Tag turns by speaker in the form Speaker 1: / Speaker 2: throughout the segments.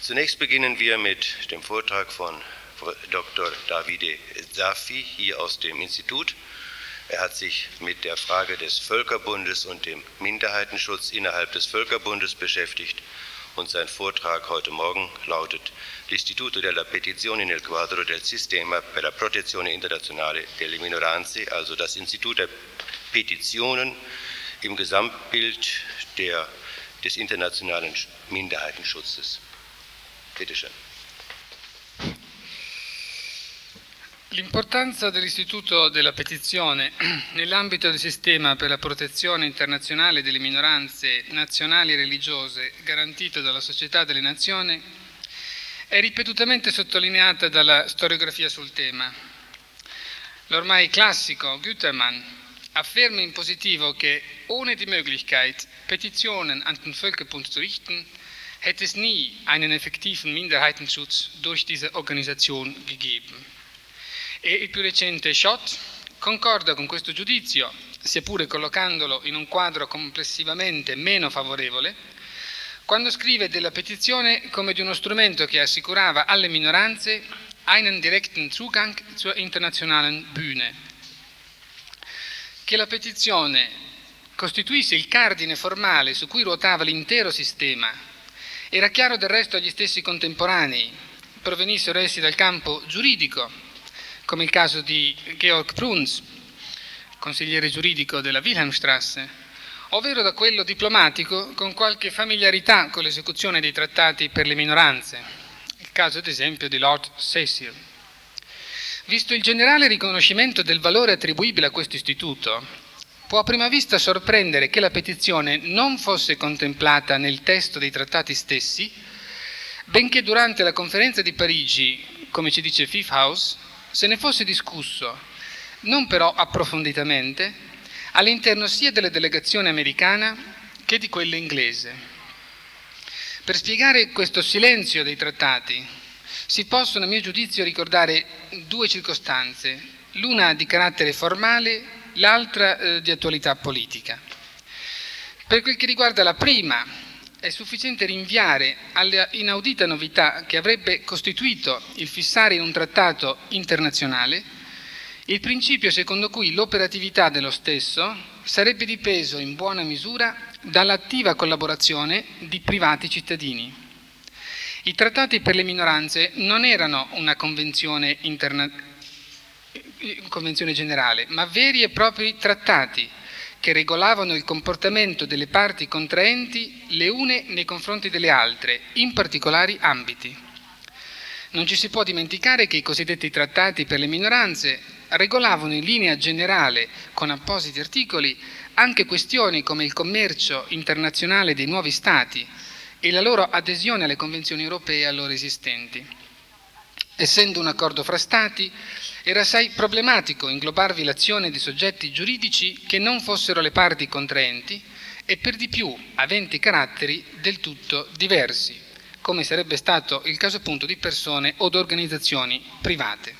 Speaker 1: Zunächst beginnen wir mit dem Vortrag von Dr. Davide Zaffi hier aus dem Institut. Er hat sich mit der Frage des Völkerbundes und dem Minderheitenschutz innerhalb des Völkerbundes beschäftigt und sein Vortrag heute Morgen lautet L'Istituto della Petizione nel quadro del Sistema per la Protezione Internazionale delle Minoranze, also das Institut der Petitionen im Gesamtbild des internationalen Minderheitenschutzes. Bitte schön.
Speaker 2: L'importanza dell'Istituto della Petizione nell'ambito del sistema per la protezione internazionale delle minoranze nazionali e religiose garantito dalla Società delle Nazioni è ripetutamente sottolineata dalla storiografia sul tema. L'ormai classico Gütermann afferma in positivo che ohne die Möglichkeit, Petitionen an den Völkerbund zu richten, hätte es nie einen effektiven Minderheitenschutz durch diese Organisation gegeben. E il più recente Schott concorda con questo giudizio, sia pure collocandolo in un quadro complessivamente meno favorevole, quando scrive della petizione come di uno strumento che assicurava alle minoranze einen direkten Zugang zur internationalen Bühne. Che la petizione costituisse il cardine formale su cui ruotava l'intero sistema era chiaro del resto agli stessi contemporanei, provenissero essi dal campo giuridico, come il caso di Georg Bruns, consigliere giuridico della Wilhelmstrasse, ovvero da quello diplomatico con qualche familiarità con l'esecuzione dei trattati per le minoranze, il caso ad esempio di Lord Cecil. Visto il generale riconoscimento del valore attribuibile a questo istituto, può a prima vista sorprendere che la petizione non fosse contemplata nel testo dei trattati stessi, benché durante la conferenza di Parigi, come ci dice Fifth House, se ne fosse discusso, non però approfonditamente, all'interno sia della delegazione americana che di quella inglese. Per spiegare questo silenzio dei trattati si possono, a mio giudizio, ricordare due circostanze, l'una di carattere formale, l'altra di attualità politica. Per quel che riguarda la prima, è sufficiente rinviare alla inaudita novità che avrebbe costituito il fissare in un trattato internazionale il principio secondo cui l'operatività dello stesso sarebbe dipeso in buona misura dall'attiva collaborazione di privati cittadini. I trattati per le minoranze non erano una convenzione generale, ma veri e propri trattati che regolavano il comportamento delle parti contraenti le une nei confronti delle altre, in particolari ambiti. Non ci si può dimenticare che i cosiddetti trattati per le minoranze regolavano in linea generale, con appositi articoli, anche questioni come il commercio internazionale dei nuovi Stati e la loro adesione alle convenzioni europee allora esistenti. Essendo un accordo fra Stati, era assai problematico inglobarvi l'azione di soggetti giuridici che non fossero le parti contraenti e per di più aventi caratteri del tutto diversi, come sarebbe stato il caso appunto di persone o di organizzazioni private.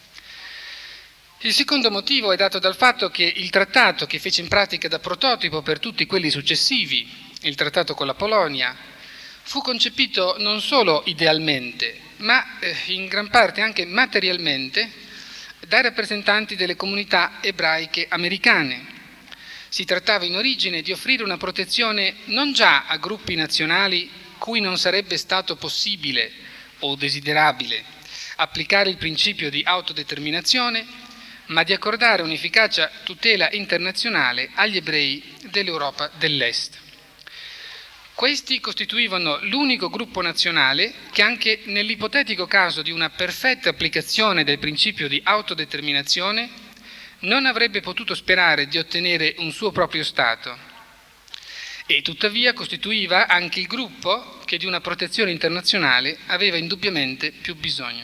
Speaker 2: Il secondo motivo è dato dal fatto che il trattato che fece in pratica da prototipo per tutti quelli successivi, il trattato con la Polonia, fu concepito non solo idealmente, ma in gran parte anche materialmente dai rappresentanti delle comunità ebraiche americane. Si trattava in origine di offrire una protezione non già a gruppi nazionali cui non sarebbe stato possibile o desiderabile applicare il principio di autodeterminazione, ma di accordare un'efficace tutela internazionale agli ebrei dell'Europa dell'Est. Questi costituivano l'unico gruppo nazionale che anche nell'ipotetico caso di una perfetta applicazione del principio di autodeterminazione non avrebbe potuto sperare di ottenere un suo proprio Stato e tuttavia costituiva anche il gruppo che di una protezione internazionale aveva indubbiamente più bisogno.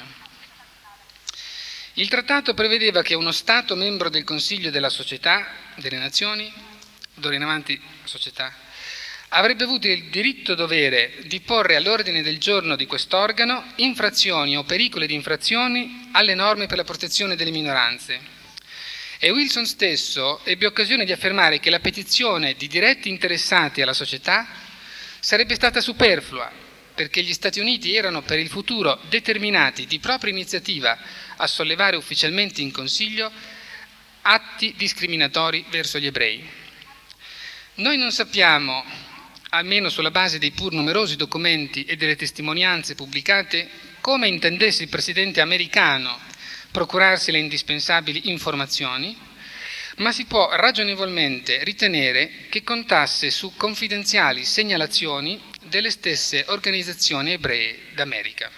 Speaker 2: Il trattato prevedeva che uno Stato membro del Consiglio della Società delle Nazioni, d'ora in avanti Società, avrebbe avuto il diritto-dovere di porre all'ordine del giorno di quest'organo infrazioni o pericoli di infrazioni alle norme per la protezione delle minoranze. E Wilson stesso ebbe occasione di affermare che la petizione di diretti interessati alla società sarebbe stata superflua perché gli Stati Uniti erano per il futuro determinati di propria iniziativa a sollevare ufficialmente in Consiglio atti discriminatori verso gli ebrei. Noi non sappiamo, almeno sulla base dei pur numerosi documenti e delle testimonianze pubblicate, come intendesse il presidente americano procurarsi le indispensabili informazioni, ma si può ragionevolmente ritenere che contasse su confidenziali segnalazioni delle stesse organizzazioni ebree d'America.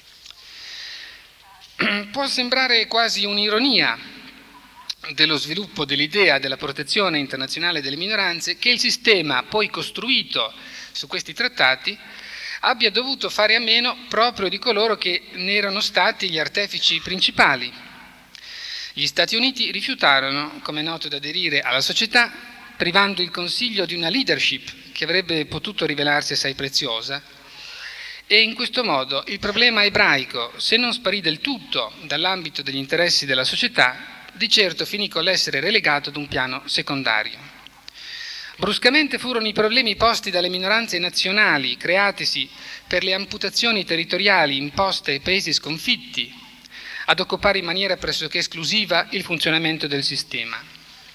Speaker 2: Può sembrare quasi un'ironia dello sviluppo dell'idea della protezione internazionale delle minoranze che il sistema poi costruito su questi trattati abbia dovuto fare a meno proprio di coloro che ne erano stati gli artefici principali. Gli Stati Uniti rifiutarono, come è noto, di aderire alla società, privando il Consiglio di una leadership che avrebbe potuto rivelarsi assai preziosa, e in questo modo il problema ebraico, se non sparì del tutto dall'ambito degli interessi della società, di certo finì con l'essere relegato ad un piano secondario. Bruscamente furono i problemi posti dalle minoranze nazionali, creatisi per le amputazioni territoriali imposte ai paesi sconfitti, ad occupare in maniera pressoché esclusiva il funzionamento del sistema.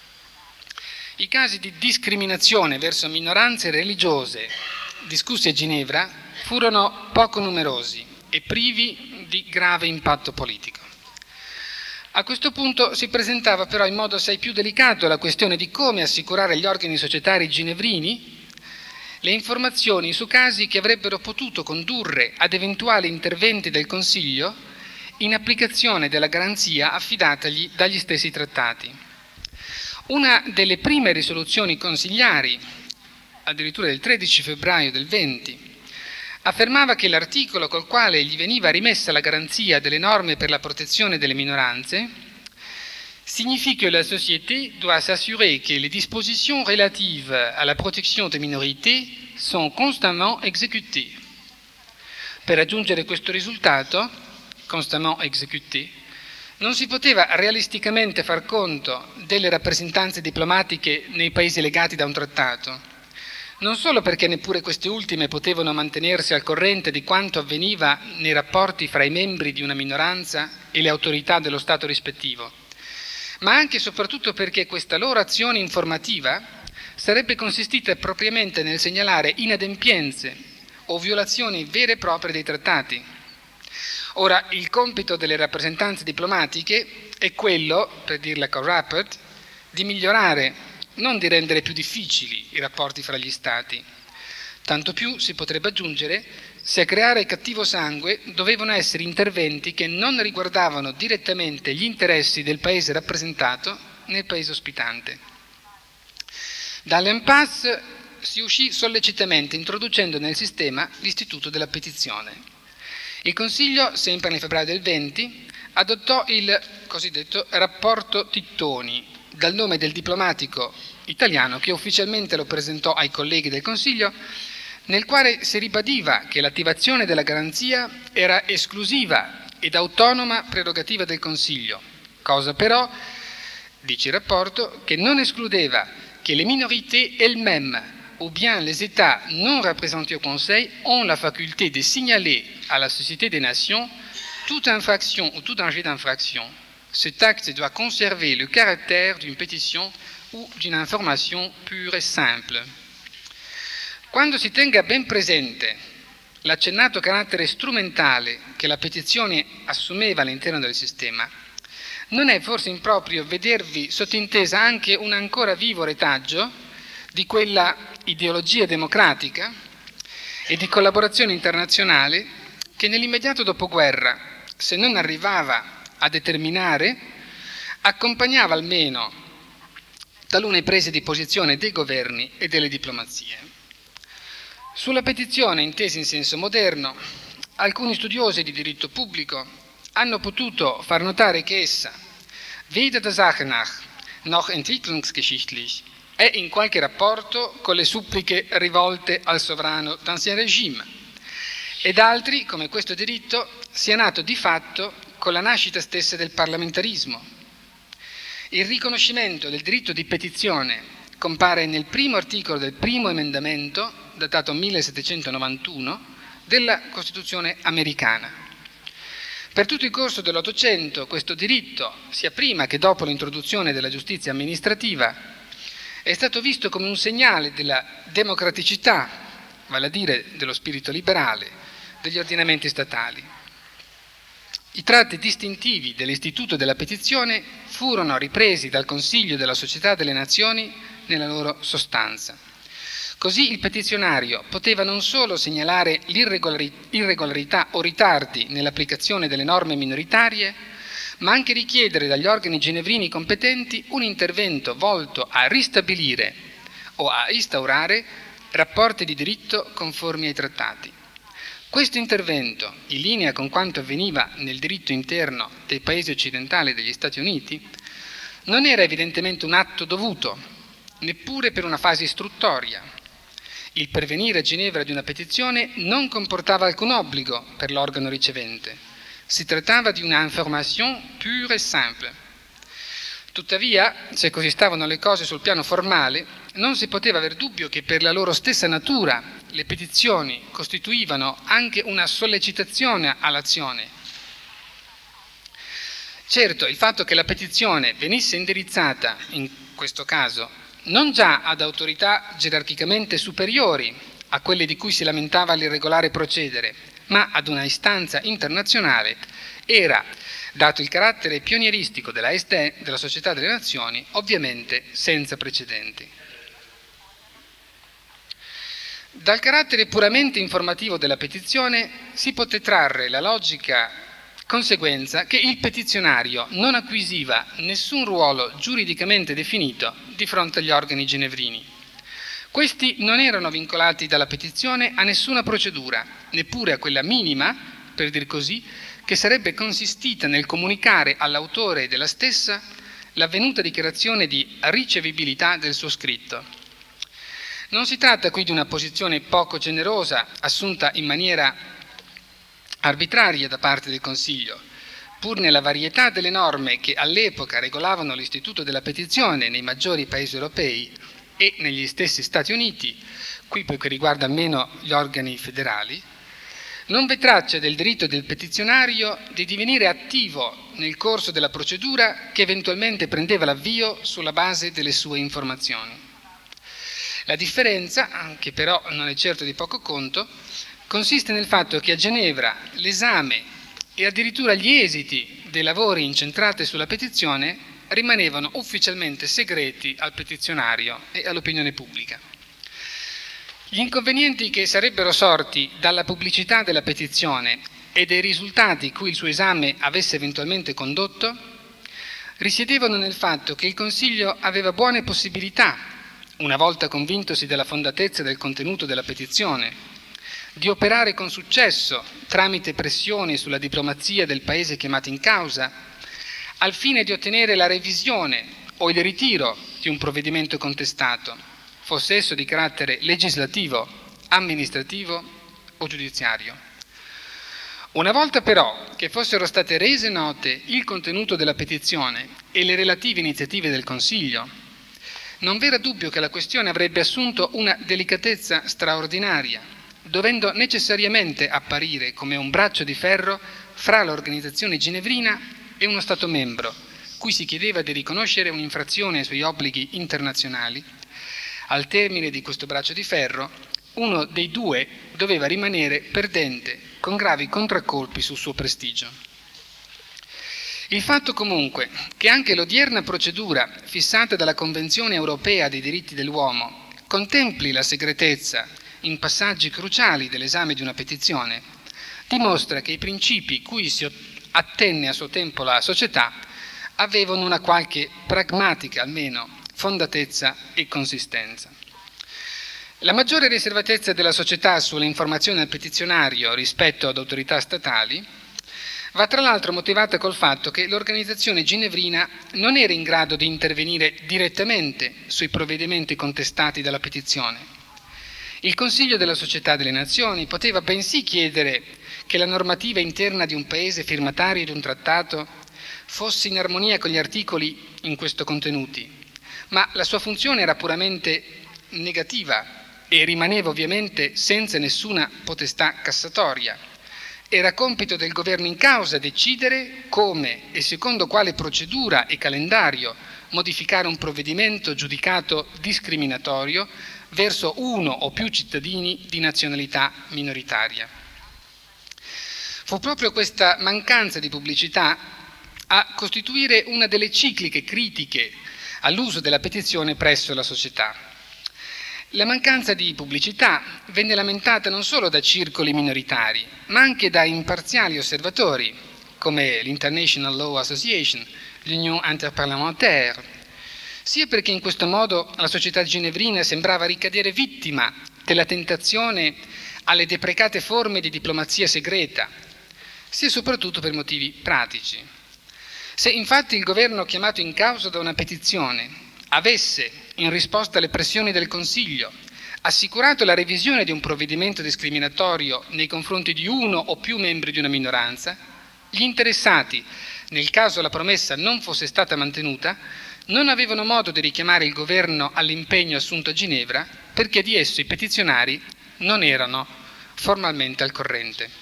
Speaker 2: I casi di discriminazione verso minoranze religiose discussi a Ginevra furono poco numerosi e privi di grave impatto politico. A questo punto si presentava però in modo assai più delicato la questione di come assicurare agli organi societari ginevrini le informazioni su casi che avrebbero potuto condurre ad eventuali interventi del Consiglio in applicazione della garanzia affidatagli dagli stessi trattati. Una delle prime risoluzioni consigliari, addirittura del 13 febbraio del 20, affermava che l'articolo col quale gli veniva rimessa la garanzia delle norme per la protezione delle minoranze signifie que la société doit s'assurer que les dispositions relatives à la protection des minorités sont constamment exécutées. Per raggiungere questo risultato, constamment exécuté, non si poteva realisticamente far conto delle rappresentanze diplomatiche nei paesi legati da un trattato, non solo perché neppure queste ultime potevano mantenersi al corrente di quanto avveniva nei rapporti fra i membri di una minoranza e le autorità dello Stato rispettivo, ma anche e soprattutto perché questa loro azione informativa sarebbe consistita propriamente nel segnalare inadempienze o violazioni vere e proprie dei trattati. Ora, il compito delle rappresentanze diplomatiche è quello, per dirla con Rappert, di migliorare, non di rendere più difficili i rapporti fra gli Stati. Tanto più si potrebbe aggiungere se a creare cattivo sangue dovevano essere interventi che non riguardavano direttamente gli interessi del paese rappresentato nel paese ospitante. Dall'impasse si uscì sollecitamente introducendo nel sistema l'istituto della petizione. Il Consiglio, sempre nel febbraio del 20, adottò il cosiddetto rapporto Tittoni, dal nome del diplomatico italiano che ufficialmente lo presentò ai colleghi del Consiglio, nel quale si ribadiva che l'attivazione della garanzia era esclusiva ed autonoma prerogativa del Consiglio, cosa però, dice il rapporto, che non escludeva che le minorités elles-mêmes ou bien les États non représentés au Conseil ont la faculté de signaler à la Société des Nations toute infraction ou tout danger d'infraction. Cet acte doit conserver le caractère d'une pétition ou d'une information pure et simple. Quando si tenga ben presente l'accennato carattere strumentale che la petizione assumeva all'interno del sistema, non è forse improprio vedervi sottintesa anche un ancora vivo retaggio di quella ideologia democratica e di collaborazione internazionale che nell'immediato dopoguerra, se non arrivava a determinare, accompagnava almeno talune prese di posizione dei governi e delle diplomazie. Sulla petizione, intesa in senso moderno, alcuni studiosi di diritto pubblico hanno potuto far notare che essa, weder der Sache nach noch entwicklungsgeschichtlich, è in qualche rapporto con le suppliche rivolte al sovrano d'Ancien Régime, ed altri, come questo diritto, sia nato di fatto con la nascita stessa del parlamentarismo. Il riconoscimento del diritto di petizione compare nel primo articolo del primo emendamento, datato 1791, della Costituzione americana. Per tutto il corso dell'Ottocento questo diritto, sia prima che dopo l'introduzione della giustizia amministrativa, è stato visto come un segnale della democraticità, vale a dire dello spirito liberale, degli ordinamenti statali. I tratti distintivi dell'istituto della petizione furono ripresi dal Consiglio della Società delle Nazioni nella loro sostanza. Così il petizionario poteva non solo segnalare l'irregolarità o ritardi nell'applicazione delle norme minoritarie, ma anche richiedere dagli organi ginevrini competenti un intervento volto a ristabilire o a instaurare rapporti di diritto conformi ai trattati. Questo intervento, in linea con quanto avveniva nel diritto interno dei paesi occidentali e degli Stati Uniti, non era evidentemente un atto dovuto, neppure per una fase istruttoria. Il pervenire a Ginevra di una petizione non comportava alcun obbligo per l'organo ricevente. Si trattava di una information pure et simple. Tuttavia, se così stavano le cose sul piano formale, non si poteva aver dubbio che per la loro stessa natura le petizioni costituivano anche una sollecitazione all'azione. Certo, il fatto che la petizione venisse indirizzata, in questo caso, non già ad autorità gerarchicamente superiori a quelle di cui si lamentava l'irregolare procedere, ma ad una istanza internazionale, era, dato il carattere pionieristico della SDE, della Società delle Nazioni, ovviamente senza precedenti. Dal carattere puramente informativo della petizione si poté trarre la logica conseguenza che il petizionario non acquisiva nessun ruolo giuridicamente definito di fronte agli organi ginevrini. Questi non erano vincolati dalla petizione a nessuna procedura, neppure a quella minima, per dir così, che sarebbe consistita nel comunicare all'autore della stessa l'avvenuta dichiarazione di ricevibilità del suo scritto. Non si tratta qui di una posizione poco generosa, assunta in maniera arbitraria da parte del Consiglio, pur nella varietà delle norme che all'epoca regolavano l'istituto della petizione nei maggiori paesi europei e negli stessi Stati Uniti, qui poiché riguarda almeno gli organi federali, non v'è traccia del diritto del petizionario di divenire attivo nel corso della procedura che eventualmente prendeva l'avvio sulla base delle sue informazioni. La differenza, che però non è certo di poco conto, consiste nel fatto che a Ginevra l'esame e addirittura gli esiti dei lavori incentrati sulla petizione rimanevano ufficialmente segreti al petizionario e all'opinione pubblica. Gli inconvenienti che sarebbero sorti dalla pubblicità della petizione e dei risultati cui il suo esame avesse eventualmente condotto risiedevano nel fatto che il Consiglio aveva buone possibilità, una volta convintosi della fondatezza del contenuto della petizione, di operare con successo tramite pressioni sulla diplomazia del paese chiamato in causa, al fine di ottenere la revisione o il ritiro di un provvedimento contestato, fosse esso di carattere legislativo, amministrativo o giudiziario. Una volta però che fossero state rese note il contenuto della petizione e le relative iniziative del Consiglio, non v'era dubbio che la questione avrebbe assunto una delicatezza straordinaria, dovendo necessariamente apparire come un braccio di ferro fra l'organizzazione ginevrina e uno Stato membro, cui si chiedeva di riconoscere un'infrazione ai suoi obblighi internazionali. Al termine di questo braccio di ferro, uno dei due doveva rimanere perdente, con gravi contraccolpi sul suo prestigio. Il fatto comunque che anche l'odierna procedura fissata dalla Convenzione europea dei diritti dell'uomo contempli la segretezza in passaggi cruciali dell'esame di una petizione, dimostra che i principi cui si attenne a suo tempo la società avevano una qualche pragmatica, almeno, fondatezza e consistenza. La maggiore riservatezza della società sulle informazioni al petizionario rispetto ad autorità statali va tra l'altro motivata col fatto che l'organizzazione ginevrina non era in grado di intervenire direttamente sui provvedimenti contestati dalla petizione. Il Consiglio della Società delle Nazioni poteva bensì chiedere che la normativa interna di un paese firmatario di un trattato fosse in armonia con gli articoli in questo contenuti, ma la sua funzione era puramente negativa e rimaneva ovviamente senza nessuna potestà cassatoria. Era compito del governo in causa decidere come e secondo quale procedura e calendario modificare un provvedimento giudicato discriminatorio verso uno o più cittadini di nazionalità minoritaria. Fu proprio questa mancanza di pubblicità a costituire una delle cicliche critiche all'uso della petizione presso la società. La mancanza di pubblicità venne lamentata non solo da circoli minoritari, ma anche da imparziali osservatori, come l'International Law Association, l'Union Interparlementaire, sia perché in questo modo la società ginevrina sembrava ricadere vittima della tentazione alle deprecate forme di diplomazia segreta, sia soprattutto per motivi pratici. Se infatti il governo chiamato in causa da una petizione avesse, in risposta alle pressioni del Consiglio, assicurato la revisione di un provvedimento discriminatorio nei confronti di uno o più membri di una minoranza, gli interessati, nel caso la promessa non fosse stata mantenuta, non avevano modo di richiamare il governo all'impegno assunto a Ginevra, perché di esso i petizionari non erano formalmente al corrente.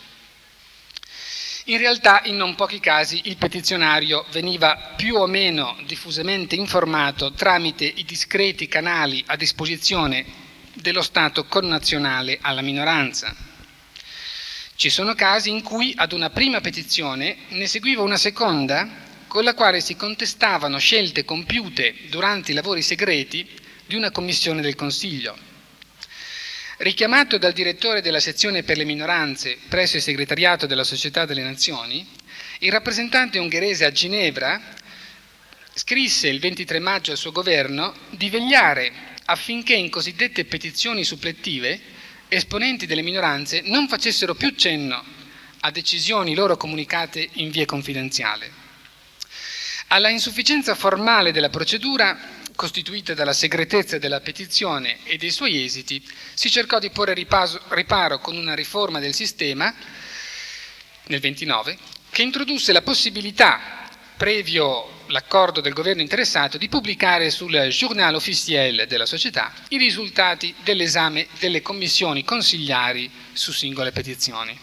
Speaker 2: In realtà, in non pochi casi, il petizionario veniva più o meno diffusamente informato tramite i discreti canali a disposizione dello Stato connazionale alla minoranza. Ci sono casi in cui ad una prima petizione ne seguiva una seconda, con la quale si contestavano scelte compiute durante i lavori segreti di una commissione del Consiglio. Richiamato dal direttore della sezione per le minoranze presso il segretariato della Società delle Nazioni, il rappresentante ungherese a Ginevra scrisse il 23 maggio al suo governo di vegliare affinché in cosiddette petizioni supplettive esponenti delle minoranze non facessero più cenno a decisioni loro comunicate in via confidenziale. Alla insufficienza formale della procedura costituita dalla segretezza della petizione e dei suoi esiti, si cercò di porre riparo con una riforma del sistema, nel 29, che introdusse la possibilità, previo l'accordo del governo interessato, di pubblicare sul Journal Officiel della società i risultati dell'esame delle commissioni consigliari su singole petizioni.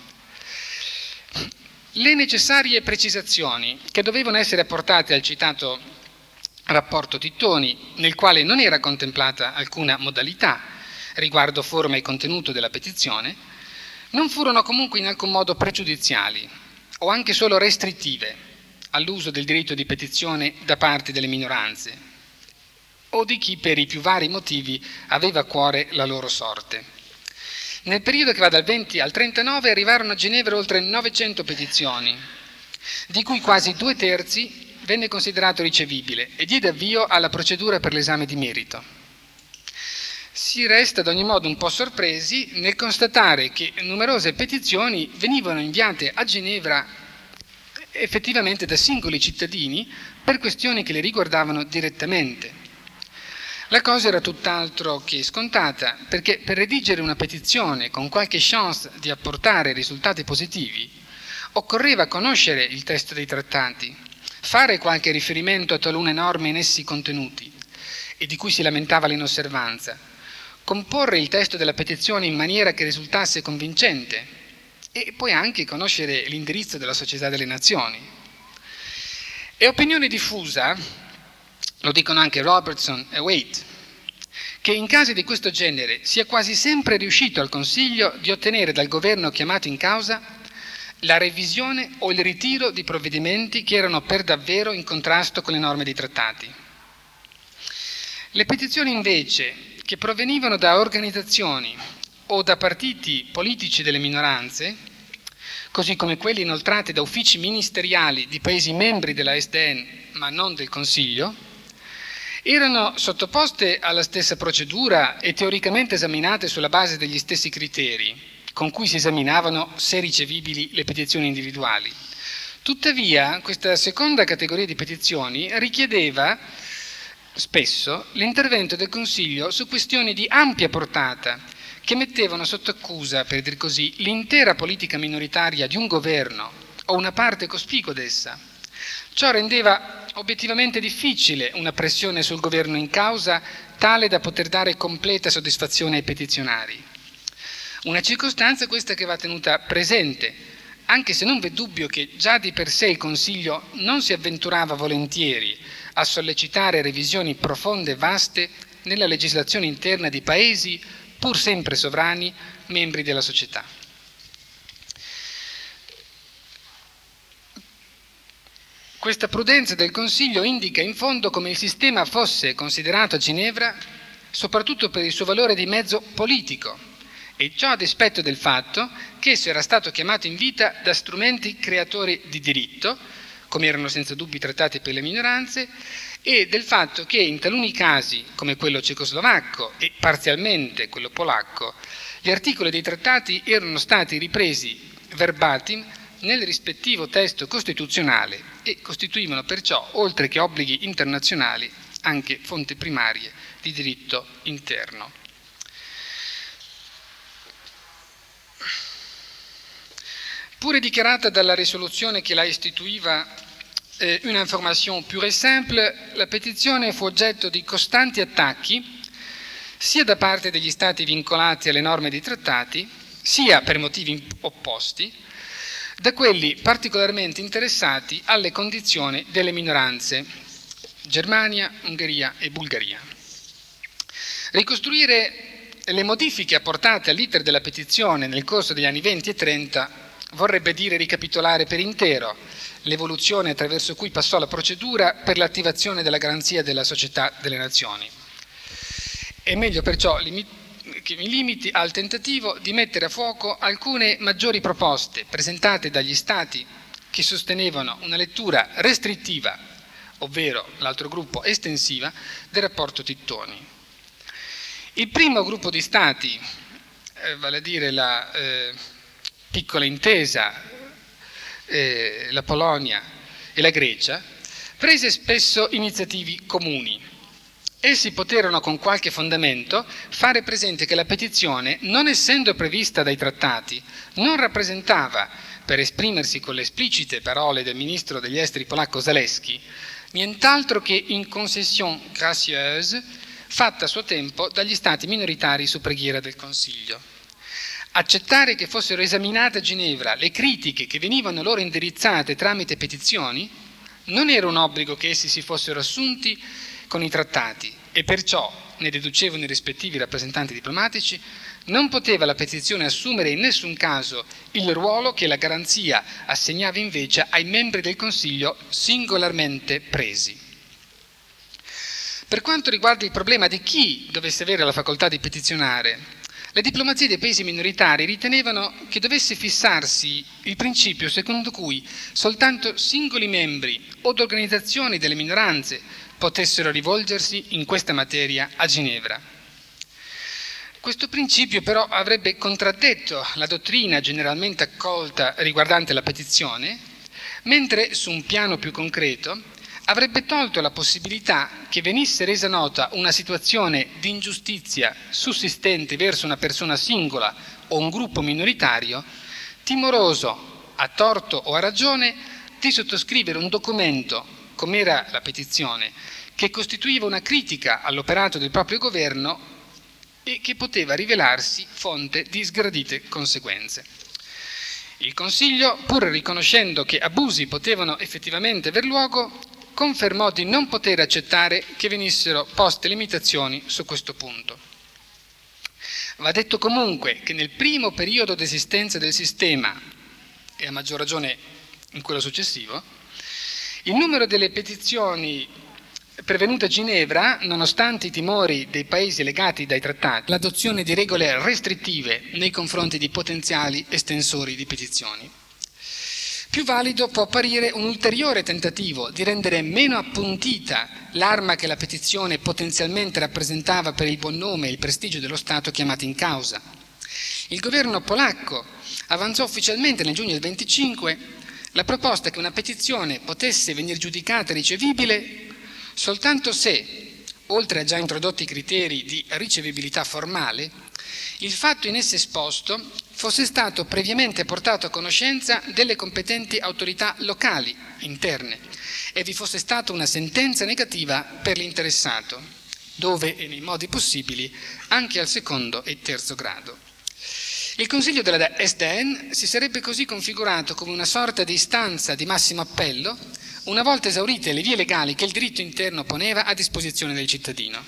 Speaker 2: Le necessarie precisazioni che dovevano essere apportate al citato rapporto Tittoni, nel quale non era contemplata alcuna modalità riguardo forma e contenuto della petizione, non furono comunque in alcun modo pregiudiziali o anche solo restrittive all'uso del diritto di petizione da parte delle minoranze o di chi per i più vari motivi aveva a cuore la loro sorte. Nel periodo che va dal 20 al 39 arrivarono a Ginevra oltre 900 petizioni, di cui quasi 2/3 venne considerato ricevibile e diede avvio alla procedura per l'esame di merito. Si resta ad ogni modo un po' sorpresi nel constatare che numerose petizioni venivano inviate a Ginevra effettivamente da singoli cittadini per questioni che le riguardavano direttamente. La cosa era tutt'altro che scontata, perché per redigere una petizione con qualche chance di apportare risultati positivi occorreva conoscere il testo dei trattati, fare qualche riferimento a talune norme in essi contenuti e di cui si lamentava l'inosservanza, comporre il testo della petizione in maniera che risultasse convincente e poi anche conoscere l'indirizzo della Società delle Nazioni. È opinione diffusa, lo dicono anche Robertson e Waite, che in casi di questo genere sia quasi sempre riuscito al Consiglio di ottenere dal governo chiamato in causa la revisione o il ritiro di provvedimenti che erano per davvero in contrasto con le norme dei trattati. Le petizioni invece, che provenivano da organizzazioni o da partiti politici delle minoranze, così come quelle inoltrate da uffici ministeriali di paesi membri della SDN ma non del Consiglio, erano sottoposte alla stessa procedura e teoricamente esaminate sulla base degli stessi criteri con cui si esaminavano, se ricevibili, le petizioni individuali. Tuttavia, questa seconda categoria di petizioni richiedeva spesso l'intervento del Consiglio su questioni di ampia portata che mettevano sotto accusa, per dir così, l'intera politica minoritaria di un governo o una parte cospicua d'essa, Ciò rendeva obiettivamente difficile una pressione sul governo in causa tale da poter dare completa soddisfazione ai petizionari. Una circostanza questa che va tenuta presente, anche se non v'è dubbio che già di per sé il Consiglio non si avventurava volentieri a sollecitare revisioni profonde e vaste nella legislazione interna di paesi, pur sempre sovrani, membri della società. Questa prudenza del Consiglio indica in fondo come il sistema fosse considerato a Ginevra soprattutto per il suo valore di mezzo politico, e ciò a dispetto del fatto che esso era stato chiamato in vita da strumenti creatori di diritto, come erano senza dubbi i trattati per le minoranze, e del fatto che in taluni casi, come quello cecoslovacco e parzialmente quello polacco, gli articoli dei trattati erano stati ripresi verbatim nel rispettivo testo costituzionale e costituivano perciò, oltre che obblighi internazionali, anche fonti primarie di diritto interno. Pure dichiarata dalla risoluzione che la istituiva una information pure et simple, la petizione fu oggetto di costanti attacchi sia da parte degli Stati vincolati alle norme dei trattati, sia per motivi opposti, da quelli particolarmente interessati alle condizioni delle minoranze, Germania, Ungheria e Bulgaria. Ricostruire le modifiche apportate all'iter della petizione nel corso degli anni 20 e 30 vorrebbe dire ricapitolare per intero l'evoluzione attraverso cui passò la procedura per l'attivazione della garanzia della Società delle Nazioni. È meglio perciò che mi limiti al tentativo di mettere a fuoco alcune maggiori proposte presentate dagli Stati che sostenevano una lettura restrittiva, ovvero l'altro gruppo estensiva, del rapporto Tittoni. Il primo gruppo di Stati, vale a dire la piccola intesa, la Polonia e la Grecia, prese spesso iniziativi comuni. Essi poterono con qualche fondamento fare presente che la petizione, non essendo prevista dai trattati, non rappresentava, per esprimersi con le esplicite parole del ministro degli esteri polacco Zaleski, nient'altro che une concession gracieuse fatta a suo tempo dagli stati minoritari su preghiera del Consiglio. Accettare che fossero esaminate a Ginevra le critiche che venivano loro indirizzate tramite petizioni non era un obbligo che essi si fossero assunti con i trattati, e perciò, ne deducevano i rispettivi rappresentanti diplomatici, non poteva la petizione assumere in nessun caso il ruolo che la garanzia assegnava invece ai membri del Consiglio singolarmente presi. Per quanto riguarda il problema di chi dovesse avere la facoltà di petizionare, le diplomazie dei paesi minoritari ritenevano che dovesse fissarsi il principio secondo cui soltanto singoli membri o organizzazioni delle minoranze potessero rivolgersi in questa materia a Ginevra. Questo principio però avrebbe contraddetto la dottrina generalmente accolta riguardante la petizione, mentre su un piano più concreto avrebbe tolto la possibilità che venisse resa nota una situazione di ingiustizia sussistente verso una persona singola o un gruppo minoritario, timoroso, a torto o a ragione, di sottoscrivere un documento, come era la petizione, che costituiva una critica all'operato del proprio governo e che poteva rivelarsi fonte di sgradite conseguenze. Il Consiglio, pur riconoscendo che abusi potevano effettivamente aver luogo, confermò di non poter accettare che venissero poste limitazioni su questo punto. Va detto comunque che nel primo periodo di esistenza del sistema, e a maggior ragione in quello successivo, il numero delle petizioni pervenute a Ginevra, nonostante i timori dei paesi legati dai trattati, l'adozione di regole restrittive nei confronti di potenziali estensori di petizioni. Più valido può apparire un ulteriore tentativo di rendere meno appuntita l'arma che la petizione potenzialmente rappresentava per il buon nome e il prestigio dello Stato chiamato in causa. Il governo polacco avanzò ufficialmente nel giugno del 25 la proposta che una petizione potesse venire giudicata ricevibile soltanto se, oltre a già introdotti criteri di ricevibilità formale, il fatto in essa esposto fosse stato previamente portato a conoscenza delle competenti autorità locali interne e vi fosse stata una sentenza negativa per l'interessato, dove e nei modi possibili anche al secondo e terzo grado. Il Consiglio della SDN si sarebbe così configurato come una sorta di istanza di massimo appello, una volta esaurite le vie legali che il diritto interno poneva a disposizione del cittadino.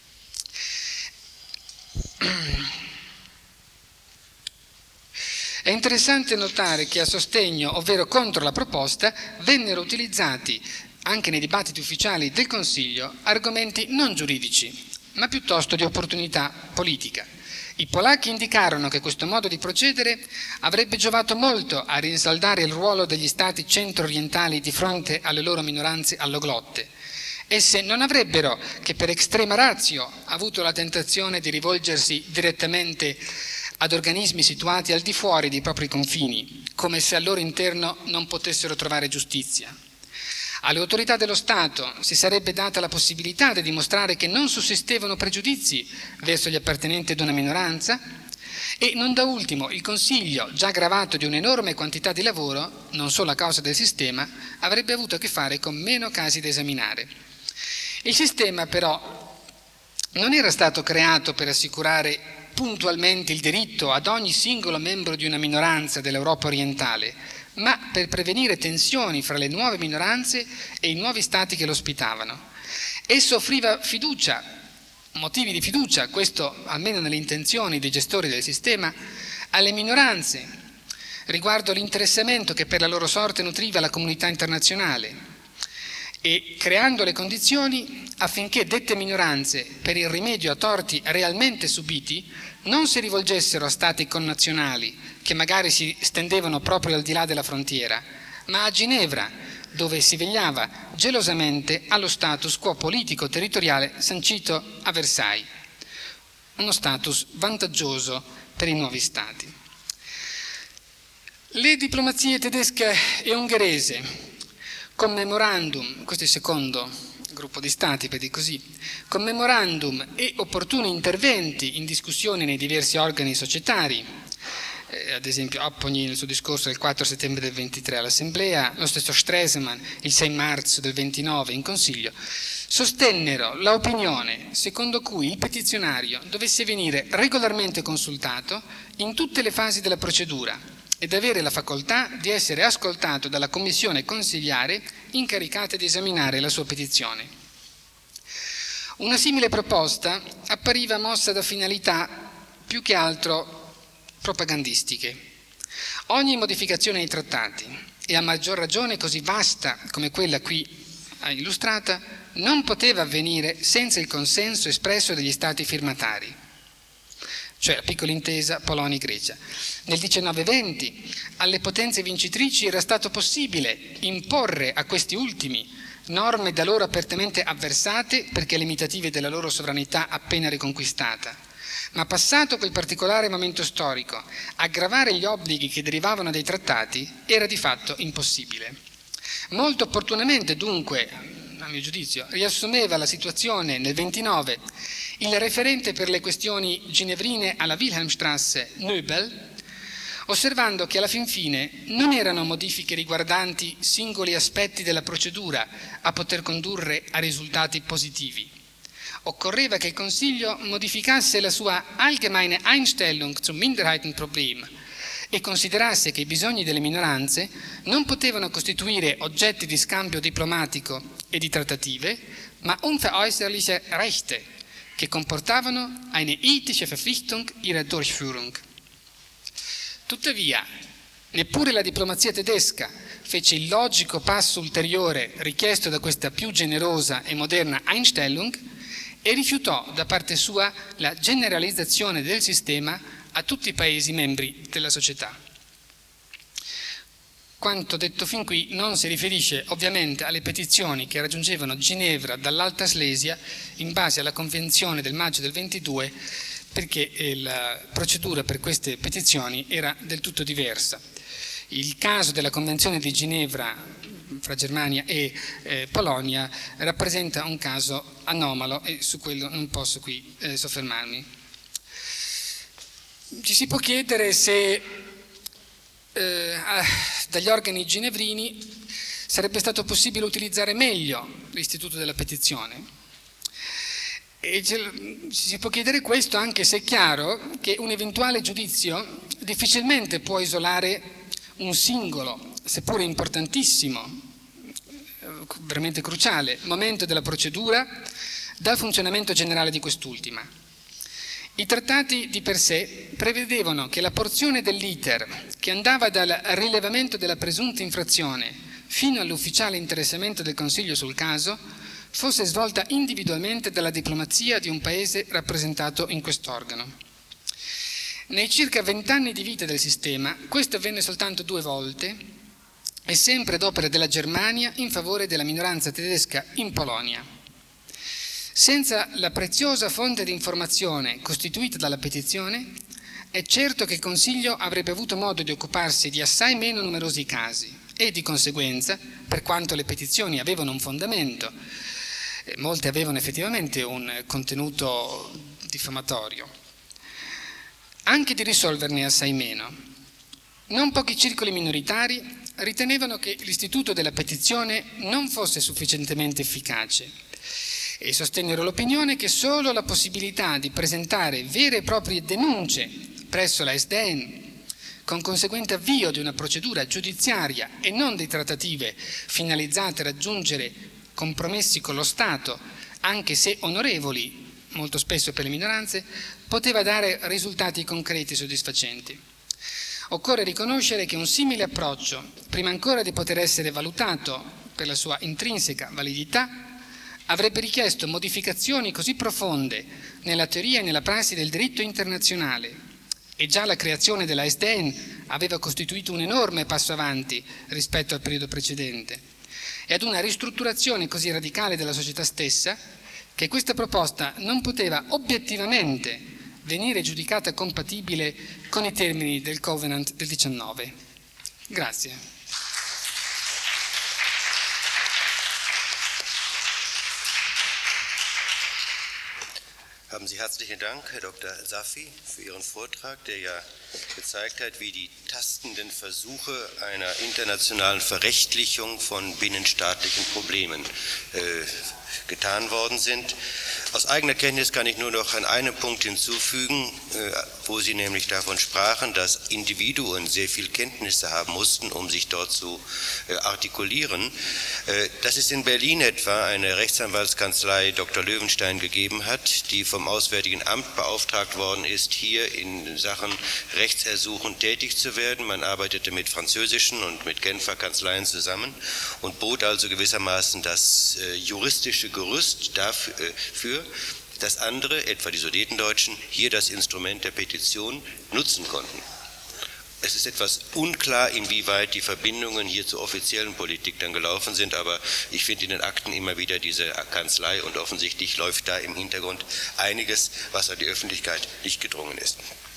Speaker 2: È interessante notare che a sostegno, ovvero contro la proposta, vennero utilizzati anche nei dibattiti ufficiali del Consiglio argomenti non giuridici, ma piuttosto di opportunità politica. I polacchi indicarono che questo modo di procedere avrebbe giovato molto a rinsaldare il ruolo degli stati centro-orientali di fronte alle loro minoranze alloglotte. Esse non avrebbero, che per extrema ratio, avuto la tentazione di rivolgersi direttamente ad organismi situati al di fuori dei propri confini, come se al loro interno non potessero trovare giustizia. Alle autorità dello Stato si sarebbe data la possibilità di dimostrare che non sussistevano pregiudizi verso gli appartenenti ad una minoranza e, non da ultimo, il Consiglio, già gravato di un'enorme quantità di lavoro, non solo a causa del sistema, avrebbe avuto a che fare con meno casi da esaminare. Il sistema, però, non era stato creato per assicurare puntualmente il diritto ad ogni singolo membro di una minoranza dell'Europa orientale, ma per prevenire tensioni fra le nuove minoranze e i nuovi stati che lo ospitavano. Esso offriva fiducia, motivi di fiducia, questo almeno nelle intenzioni dei gestori del sistema, alle minoranze riguardo l'interessamento che per la loro sorte nutriva la comunità internazionale e creando le condizioni affinché dette minoranze, per il rimedio a torti realmente subiti, non si rivolgessero a stati connazionali che magari si stendevano proprio al di là della frontiera, ma a Ginevra, dove si vegliava gelosamente allo status quo politico-territoriale sancito a Versailles, uno status vantaggioso per i nuovi stati. Le diplomazie tedesca e ungherese, con memorandum, questo è il secondo gruppo di stati, per dire così, con memorandum e opportuni interventi in discussione nei diversi organi societari, ad esempio Oppogni nel suo discorso del 4 settembre del 23 all'Assemblea, lo stesso Stresemann il 6 marzo del 29 in Consiglio, sostennero l'opinione secondo cui il petizionario dovesse venire regolarmente consultato in tutte le fasi della procedura ed avere la facoltà di essere ascoltato dalla commissione consigliare incaricata di esaminare la sua petizione. Una simile proposta appariva mossa da finalità più che altro propagandistiche. Ogni modificazione dei trattati, e a maggior ragione così vasta come quella qui illustrata, non poteva avvenire senza il consenso espresso degli stati firmatari, cioè la piccola intesa Polonia-Grecia. Nel 1920 alle potenze vincitrici era stato possibile imporre a questi ultimi norme da loro apertamente avversate perché limitative della loro sovranità appena riconquistata. Ma passato quel particolare momento storico, aggravare gli obblighi che derivavano dai trattati era di fatto impossibile. Molto opportunamente, dunque, a mio giudizio, riassumeva la situazione nel 29 il referente per le questioni ginevrine alla Wilhelmstrasse Nöbel, osservando che alla fin fine non erano modifiche riguardanti singoli aspetti della procedura a poter condurre a risultati positivi. Occorreva che il Consiglio modificasse la sua allgemeine Einstellung zum Minderheitenproblem e considerasse che i bisogni delle minoranze non potevano costituire oggetti di scambio diplomatico e di trattative, ma unveräußerliche Rechte, che comportavano eine ethische Verpflichtung ihrer Durchführung. Tuttavia, neppure la diplomazia tedesca fece il logico passo ulteriore richiesto da questa più generosa e moderna Einstellung e rifiutò da parte sua la generalizzazione del sistema a tutti i Paesi membri della società. Quanto detto fin qui non si riferisce ovviamente alle petizioni che raggiungevano Ginevra dall'Alta Slesia in base alla Convenzione del maggio del 22, perché la procedura per queste petizioni era del tutto diversa. Il caso della Convenzione di Ginevra fra Germania e Polonia rappresenta un caso anomalo e su quello non posso qui soffermarmi. Ci si può chiedere se dagli organi ginevrini sarebbe stato possibile utilizzare meglio l'istituto della petizione. E ci si può chiedere questo anche se è chiaro che un eventuale giudizio difficilmente può isolare un singolo, seppure importantissimo, veramente cruciale, momento della procedura dal funzionamento generale di quest'ultima. I trattati di per sé prevedevano che la porzione dell'iter che andava dal rilevamento della presunta infrazione fino all'ufficiale interessamento del Consiglio sul caso fosse svolta individualmente dalla diplomazia di un paese rappresentato in quest'organo. Nei circa 20 anni di vita del sistema, questo avvenne soltanto 2 volte e sempre ad opera della Germania in favore della minoranza tedesca in Polonia. Senza la preziosa fonte di informazione costituita dalla petizione, è certo che il Consiglio avrebbe avuto modo di occuparsi di assai meno numerosi casi e, di conseguenza, per quanto le petizioni avevano un fondamento, molte avevano effettivamente un contenuto diffamatorio, anche di risolverne assai meno. Non pochi circoli minoritari ritenevano che l'istituto della petizione non fosse sufficientemente efficace e sostennero l'opinione che solo la possibilità di presentare vere e proprie denunce presso la SDN, con conseguente avvio di una procedura giudiziaria e non di trattative finalizzate a raggiungere compromessi con lo Stato, anche se onorevoli, molto spesso per le minoranze, poteva dare risultati concreti e soddisfacenti. Occorre riconoscere che un simile approccio, prima ancora di poter essere valutato per la sua intrinseca validità, avrebbe richiesto modificazioni così profonde nella teoria e nella prassi del diritto internazionale, e già la creazione della SDN aveva costituito un enorme passo avanti rispetto al periodo precedente, e ad una ristrutturazione così radicale della società stessa che questa proposta non poteva obiettivamente venire giudicata compatibile con i termini del Covenant del 19. Grazie.
Speaker 1: Haben Sie herzlichen Dank, Herr Dr. Safi, für Ihren Vortrag, der ja gezeigt hat, wie die tastenden Versuche einer internationalen Verrechtlichung von binnenstaatlichen Problemen getan worden sind. Aus eigener Kenntnis kann ich nur noch an einen Punkt hinzufügen, wo Sie nämlich davon sprachen, dass Individuen sehr viel Kenntnisse haben mussten, um sich dort zu artikulieren. Dass es in Berlin etwa eine Rechtsanwaltskanzlei Dr. Löwenstein gegeben hat, die vom Auswärtigen Amt beauftragt worden ist, hier in Sachen Rechtsersuchen tätig zu werden. Man arbeitete mit französischen und mit Genfer Kanzleien zusammen und bot also gewissermaßen das juristische Gerüst dafür, dass andere, etwa die Sudetendeutschen, hier das Instrument der Petition nutzen konnten. Es ist etwas unklar, inwieweit die Verbindungen hier zur offiziellen Politik dann gelaufen sind, aber ich finde in den Akten immer wieder diese Kanzlei und offensichtlich läuft da im Hintergrund einiges, was an die Öffentlichkeit nicht gedrungen ist.